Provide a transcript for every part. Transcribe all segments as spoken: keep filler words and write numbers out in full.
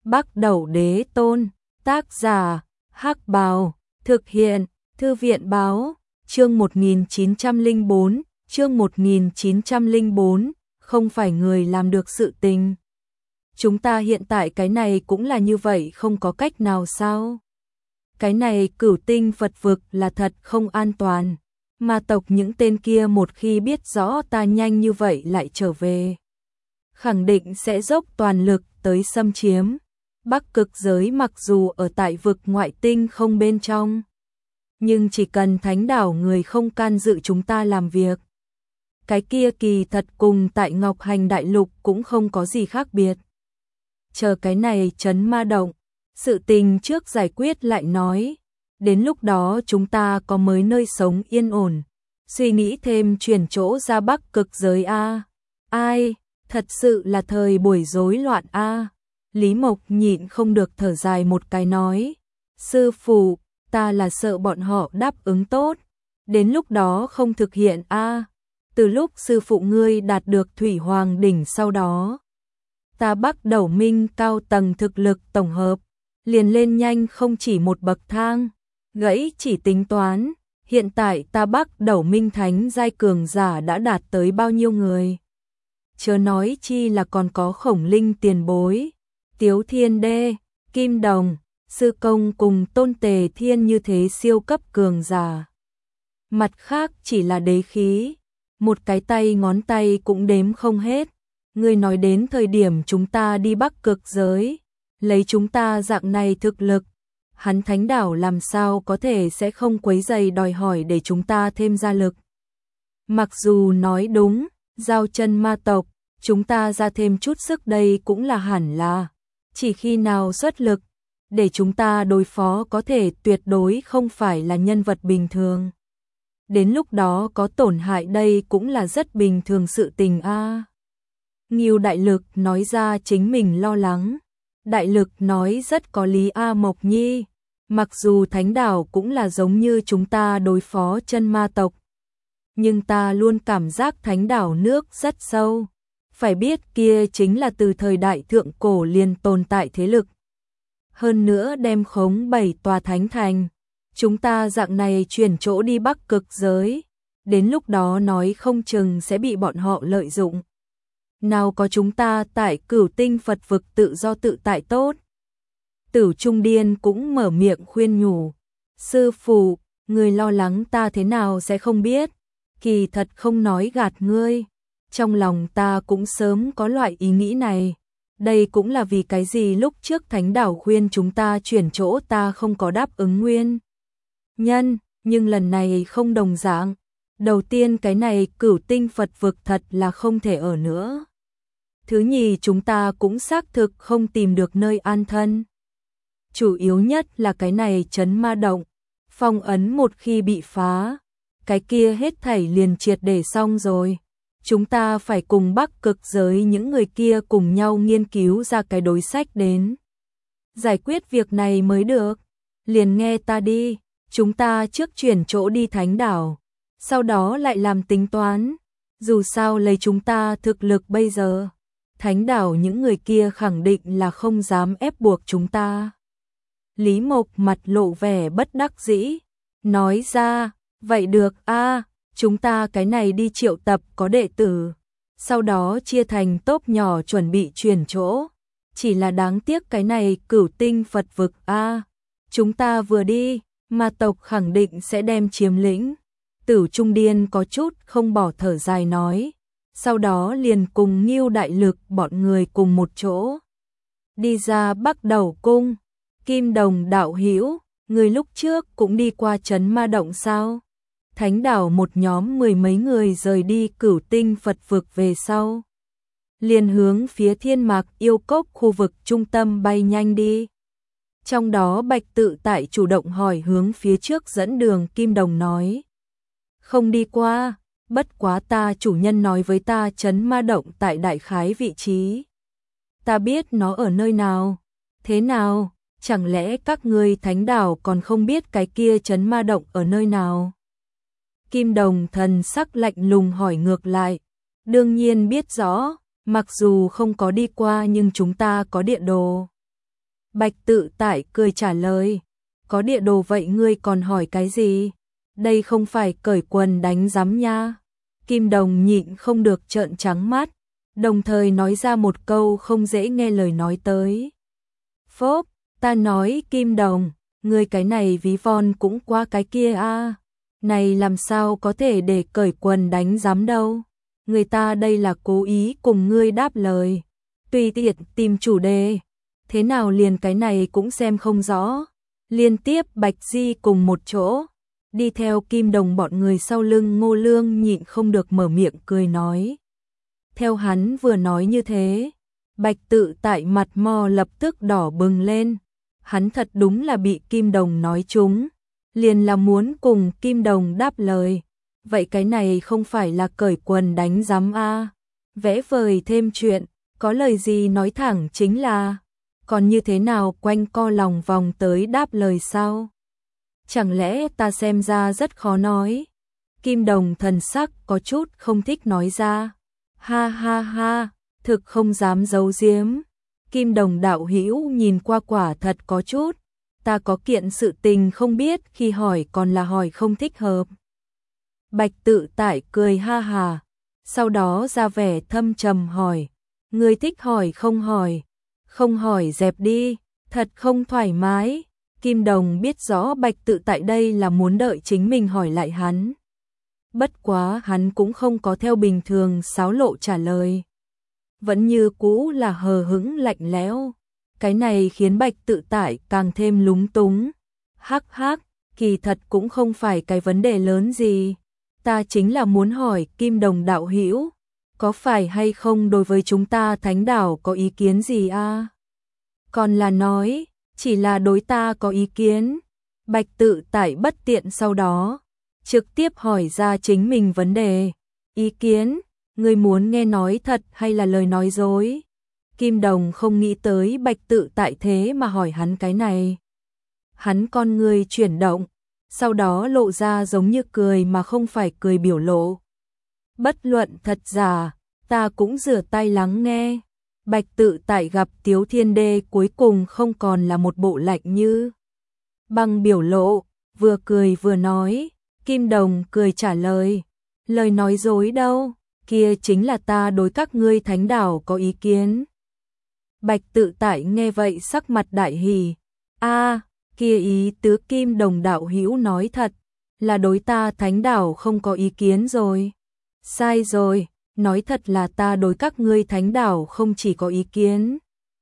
Bắc Đẩu Đế Tôn, tác giả, Hắc Bào, thực hiện, Thư viện báo, chương một nghìn chín trăm lẻ bốn, chương một nghìn chín trăm lẻ bốn, không phải người làm được sự tình. Chúng ta hiện tại cái này cũng là như vậy, không có cách nào sao? Cái này Cửu Tinh Phật vực là thật không an toàn. Ma tộc những tên kia một khi biết rõ ta nhanh như vậy lại trở về, khẳng định sẽ dốc toàn lực tới xâm chiếm. Bắc Cực giới mặc dù ở tại vực ngoại tinh không bên trong, nhưng chỉ cần thánh đảo người không can dự chúng ta làm việc, cái kia kỳ thật cùng tại Ngọc Hành Đại Lục cũng không có gì khác biệt. Chờ cái này trấn ma động, sự tình trước giải quyết lại nói, đến lúc đó chúng ta có mới nơi sống yên ổn, suy nghĩ thêm chuyển chỗ ra Bắc Cực giới a. Ai, thật sự là thời buổi rối loạn a. Lý Mộc nhịn không được thở dài một cái nói, sư phụ, ta là sợ bọn họ đáp ứng tốt, đến lúc đó không thực hiện a. Từ lúc sư phụ ngươi đạt được Thủy Hoàng đỉnh sau đó, ta Bắc Đẩu Minh cao tầng thực lực tổng hợp liền lên nhanh không chỉ một bậc thang, gãy chỉ tính toán, hiện tại ta Bắc Đẩu Minh thánh giai cường giả đã đạt tới bao nhiêu người. Chớ nói chi là còn có Khổng Linh tiền bối, Tiếu Thiên Đê, Kim Đồng, Sư Công cùng Tôn Tề Thiên như thế siêu cấp cường giả. Mặt khác chỉ là đế khí, một cái tay ngón tay cũng đếm không hết. Ngươi nói đến thời điểm chúng ta đi Bắc Cực giới, lấy chúng ta dạng này thực lực, hắn thánh đảo làm sao có thể sẽ không quấy rầy đòi hỏi để chúng ta thêm ra lực. Mặc dù nói đúng, giao chân ma tộc, chúng ta ra thêm chút sức đây cũng là hẳn là, chỉ khi nào xuất lực, để chúng ta đối phó có thể tuyệt đối không phải là nhân vật bình thường. Đến lúc đó có tổn hại đây cũng là rất bình thường sự tình a. À. Ngưu Đại Lực nói ra chính mình lo lắng. Đại Lực nói rất có lý a Mộc Nhi, mặc dù thánh đảo cũng là giống như chúng ta đối phó chân ma tộc, nhưng ta luôn cảm giác thánh đảo nước rất sâu. Phải biết kia chính là từ thời đại thượng cổ liền tồn tại thế lực. Hơn nữa đem khống bảy tòa thánh thành, chúng ta dạng này chuyển chỗ đi Bắc Cực giới, đến lúc đó nói không chừng sẽ bị bọn họ lợi dụng. Nào có chúng ta tại Cửu Tinh Phật vực tự do tự tại tốt. Tử Trung Điên cũng mở miệng khuyên nhủ, sư phụ, người lo lắng ta thế nào sẽ không biết, kỳ thật không nói gạt ngươi, trong lòng ta cũng sớm có loại ý nghĩ này. Đây cũng là vì cái gì lúc trước thánh đảo khuyên chúng ta chuyển chỗ ta không có đáp ứng nguyên nhân, nhưng lần này không đồng dạng. Đầu tiên cái này Cửu Tinh Phật vực thật là không thể ở nữa. Thứ nhì chúng ta cũng xác thực không tìm được nơi an thân. Chủ yếu nhất là cái này trấn ma động, phong ấn một khi bị phá, cái kia hết thảy liền triệt để xong rồi. Chúng ta phải cùng Bắc Cực giới những người kia cùng nhau nghiên cứu ra cái đối sách đến giải quyết việc này mới được. Liền nghe ta đi, chúng ta trước chuyển chỗ đi thánh đảo, sau đó lại làm tính toán. Dù sao lấy chúng ta thực lực bây giờ, thánh đảo những người kia khẳng định là không dám ép buộc chúng ta. Lý Mộc mặt lộ vẻ bất đắc dĩ, nói ra, vậy được a, chúng ta cái này đi triệu tập có đệ tử, sau đó chia thành tốp nhỏ chuẩn bị chuyển chỗ. Chỉ là đáng tiếc cái này Cửu Tinh Phật vực a, chúng ta vừa đi, ma tộc khẳng định sẽ đem chiếm lĩnh. Tử Trung Điên có chút không bỏ thở dài nói, sau đó liền cùng Ngưu Đại Lực bọn người cùng một chỗ đi ra Bắc Đẩu Cung. Kim Đồng đạo hữu, người lúc trước cũng đi qua trấn ma động sao? Thánh đảo một nhóm mười mấy người rời đi Cửu Tinh Phật vực về sau, liền hướng phía Thiên Mạc Yêu Cốc khu vực trung tâm bay nhanh đi. Trong đó Bạch Tự Tại chủ động hỏi hướng phía trước dẫn đường. Kim Đồng nói, không đi qua, bất quá ta chủ nhân nói với ta trấn ma động tại đại khái vị trí. Ta biết nó ở nơi nào. Thế nào, chẳng lẽ các ngươi thánh đảo còn không biết cái kia trấn ma động ở nơi nào? Kim Đồng thần sắc lạnh lùng hỏi ngược lại, đương nhiên biết rõ, mặc dù không có đi qua nhưng chúng ta có địa đồ. Bạch Tự Tại cười trả lời, có địa đồ vậy ngươi còn hỏi cái gì? Đây không phải cởi quần đánh giám nha. Kim Đồng nhịn không được trợn trắng mắt, đồng thời nói ra một câu không dễ nghe lời nói tới. Phốp, ta nói Kim Đồng, ngươi cái này ví von cũng qua cái kia a. Này làm sao có thể để cởi quần đánh giám đâu. Người ta đây là cố ý cùng ngươi đáp lời. Tùy tiện tìm chủ đề. Thế nào liền cái này cũng xem không rõ. Liên tiếp Bạch Di cùng một chỗ. Đi theo Kim Đồng bọn người sau lưng Ngô Lương nhịn không được mở miệng cười nói. Theo hắn vừa nói như thế, Bạch Tự Tại mặt mò lập tức đỏ bừng lên. Hắn thật đúng là bị Kim Đồng nói trúng, liền là muốn cùng Kim Đồng đáp lời. Vậy cái này không phải là cởi quần đánh giám a? Vẽ vời thêm chuyện, có lời gì nói thẳng chính là, còn như thế nào quanh co lòng vòng tới đáp lời sao? Chẳng lẽ ta xem ra rất khó nói? Kim Đồng thần sắc có chút không thích nói ra. Ha ha ha, thực không dám giấu giếm. Kim Đồng đạo hữu nhìn qua quả thật có chút. Ta có kiện sự tình không biết khi hỏi còn là hỏi không thích hợp. Bạch Tự Tại cười ha hà. Sau đó ra vẻ thâm trầm hỏi. Người thích hỏi không hỏi. Không hỏi dẹp đi. Thật không thoải mái. Kim Đồng biết rõ Bạch Tự Tại đây là muốn đợi chính mình hỏi lại hắn. Bất quá hắn cũng không có theo bình thường xáo lộ trả lời. Vẫn như cũ là hờ hững lạnh lẽo. Cái này khiến Bạch Tự Tại càng thêm lúng túng. Hắc hắc, kỳ thật cũng không phải cái vấn đề lớn gì. Ta chính là muốn hỏi Kim Đồng đạo hữu, có phải hay không đối với chúng ta Thánh Đảo có ý kiến gì a? Còn là nói, chỉ là đối ta có ý kiến. Bạch Tự Tại bất tiện sau đó, trực tiếp hỏi ra chính mình vấn đề. Ý kiến, ngươi muốn nghe nói thật hay là lời nói dối? Kim Đồng không nghĩ tới Bạch Tự Tại thế mà hỏi hắn cái này. Hắn con người chuyển động, sau đó lộ ra giống như cười mà không phải cười biểu lộ. Bất luận thật giả, ta cũng rửa tay lắng nghe. Bạch Tự Tại gặp Tiếu Thiên Đê cuối cùng không còn là một bộ lạnh như băng biểu lộ, vừa cười vừa nói. Kim Đồng cười trả lời, lời nói dối đâu, kia chính là ta đối các ngươi Thánh Đảo có ý kiến. Bạch Tự Tại nghe vậy sắc mặt đại hỉ. A, kia ý tứ Kim Đồng đạo hữu nói thật, là đối ta Thánh Đảo không có ý kiến rồi. Sai rồi, nói thật là ta đối các ngươi Thánh Đảo không chỉ có ý kiến.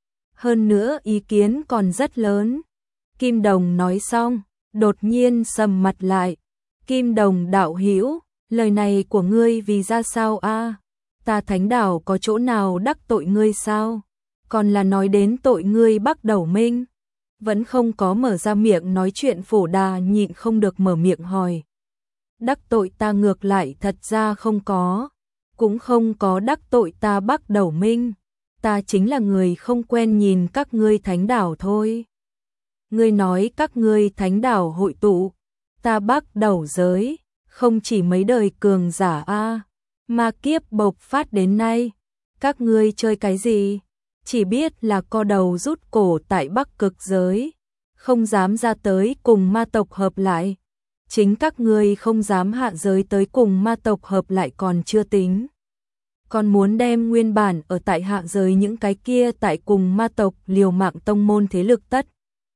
Hơn nữa ý kiến còn rất lớn. Kim Đồng nói xong, đột nhiên sầm mặt lại. Kim Đồng đạo hữu, lời này của ngươi vì ra sao a? Ta Thánh Đảo có chỗ nào đắc tội ngươi sao? Còn là nói đến tội ngươi Bắc Đầu Minh. Vẫn không có mở ra miệng nói chuyện Phổ Đà nhịn không được mở miệng hỏi. Đắc tội ta ngược lại thật ra không có. Cũng không có đắc tội ta Bắc Đầu Minh. Ta chính là người không quen nhìn các ngươi Thánh Đảo thôi. Ngươi nói các ngươi Thánh Đảo hội tụ. Ta Bắc Đầu giới, không chỉ mấy đời cường giả a, mà kiếp bộc phát đến nay. Các ngươi chơi cái gì? Chỉ biết là co đầu rút cổ tại Bắc Cực giới, không dám ra tới cùng ma tộc hợp lại. Chính các ngươi không dám hạ giới tới cùng ma tộc hợp lại còn chưa tính. Còn muốn đem nguyên bản ở tại hạ giới những cái kia tại cùng ma tộc liều mạng tông môn thế lực tất.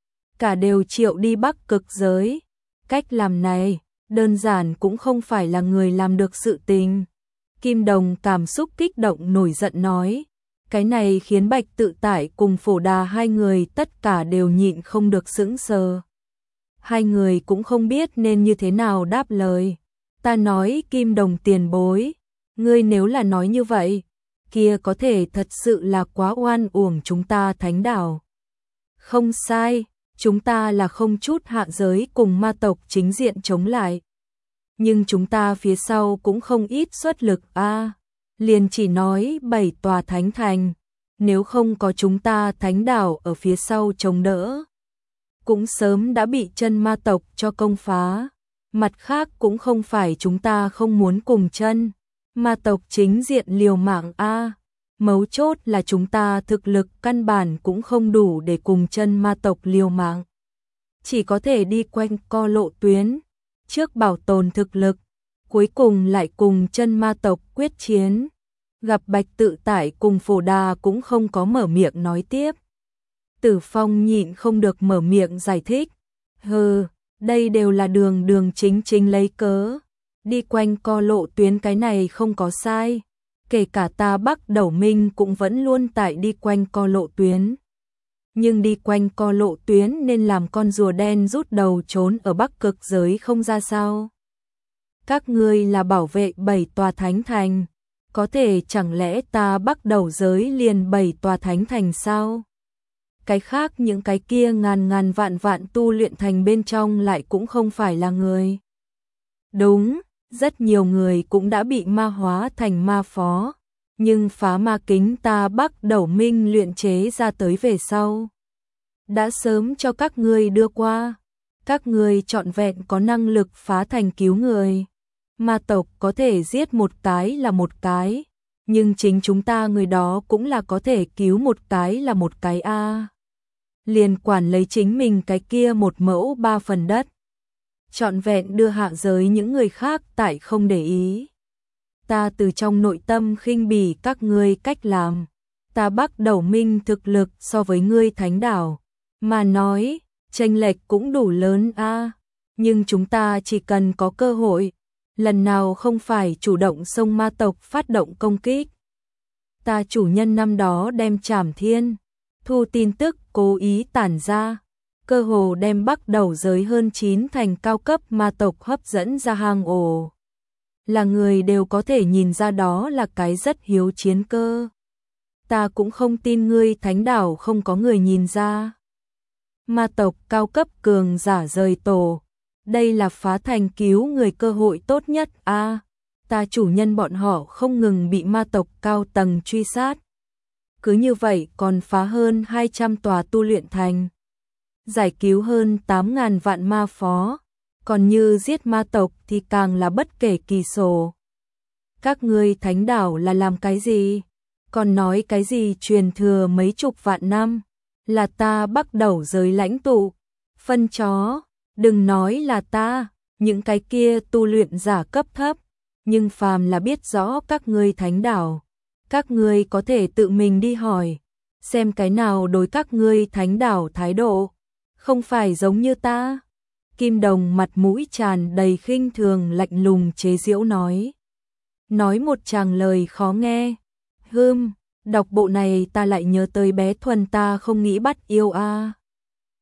Cả đều triệu đi Bắc Cực giới. Cách làm này, đơn giản cũng không phải là người làm được sự tình. Kim Đồng cảm xúc kích động nổi giận nói. Cái này khiến Bạch Tự Tại cùng Phổ Đà hai người tất cả đều nhịn không được sững sờ. Hai người cũng không biết nên như thế nào đáp lời. Ta nói Kim Đồng tiền bối, ngươi nếu là nói như vậy, kia có thể thật sự là quá oan uổng chúng ta Thánh Đảo. Không sai, chúng ta là không chút hạ giới cùng ma tộc chính diện chống lại. Nhưng chúng ta phía sau cũng không ít xuất lực a. Liền chỉ nói bảy tòa thánh thành, nếu không có chúng ta Thánh Đảo ở phía sau chống đỡ, cũng sớm đã bị chân ma tộc cho công phá. Mặt khác cũng không phải chúng ta không muốn cùng chân ma tộc chính diện liều mạng a, Mấu chốt là chúng ta thực lực căn bản cũng không đủ để cùng chân ma tộc liều mạng. Chỉ có thể đi quanh co lộ tuyến, trước bảo tồn thực lực, cuối cùng lại cùng chân ma tộc quyết chiến. Gặp Bạch Tự Tại cùng Phổ Đà cũng không có mở miệng nói tiếp. Tử Phong nhịn không được mở miệng giải thích. Hừ, đây đều là đường đường chính chính lấy cớ. Đi quanh co lộ tuyến cái này không có sai. Kể cả ta Bắc Đầu Minh cũng vẫn luôn tại đi quanh co lộ tuyến. Nhưng đi quanh co lộ tuyến nên làm con rùa đen rút đầu trốn ở Bắc Cực giới không ra sao. Các ngươi là bảo vệ bảy tòa thánh thành. Có thể chẳng lẽ ta Bắc Đầu giới liền bảy tòa thánh thành sao? Cái khác những cái kia ngàn ngàn vạn vạn tu luyện thành bên trong lại cũng không phải là người. Đúng, rất nhiều người cũng đã bị ma hóa thành ma phó, nhưng phá ma kính ta Bắc Đầu Minh luyện chế ra tới về sau. Đã sớm cho các ngươi đưa qua, các ngươi trọn vẹn có năng lực phá thành cứu người. Ma tộc có thể giết một cái là một cái, nhưng chính chúng ta người đó cũng là có thể cứu một cái là một cái a. À. Liền quản lấy chính mình cái kia một mẫu ba phần đất. Trọn vẹn đưa hạ giới những người khác tại không để ý. Ta từ trong nội tâm khinh bỉ các ngươi cách làm. Ta Bắc Đầu Minh thực lực so với ngươi Thánh Đảo mà nói, chênh lệch cũng đủ lớn a. À. Nhưng chúng ta chỉ cần có cơ hội, lần nào không phải chủ động xông ma tộc phát động công kích. Ta chủ nhân năm đó đem Trảm Thiên Thu tin tức cố ý tản ra, cơ hồ đem Bắc Đầu giới hơn chín thành cao cấp ma tộc hấp dẫn ra hang ổ. Là người đều có thể nhìn ra đó là cái rất hiếu chiến cơ. Ta cũng không tin ngươi Thánh Đảo không có người nhìn ra. Ma tộc cao cấp cường giả rời tổ. Đây là phá thành cứu người cơ hội tốt nhất a. À, ta chủ nhân bọn họ không ngừng bị ma tộc cao tầng truy sát. Cứ như vậy còn phá hơn hai trăm tòa tu luyện thành. Giải cứu hơn tám ngàn vạn ma phó. Còn như giết ma tộc thì càng là bất kể kỳ số. Các ngươi Thánh Đảo là làm cái gì? Còn nói cái gì truyền thừa mấy chục vạn năm? Là ta Bắc Đầu giới lãnh tụ. Phân chó. Đừng nói là ta, những cái kia tu luyện giả cấp thấp, nhưng phàm là biết rõ các ngươi Thánh Đảo, các ngươi có thể tự mình đi hỏi, xem cái nào đối các ngươi Thánh Đảo thái độ, không phải giống như ta. Kim Đồng mặt mũi tràn đầy khinh thường lạnh lùng chế giễu nói. Nói một tràng lời khó nghe. Hưm, đọc bộ này ta lại nhớ tới bé Thuần ta không nghĩ bắt yêu a. À.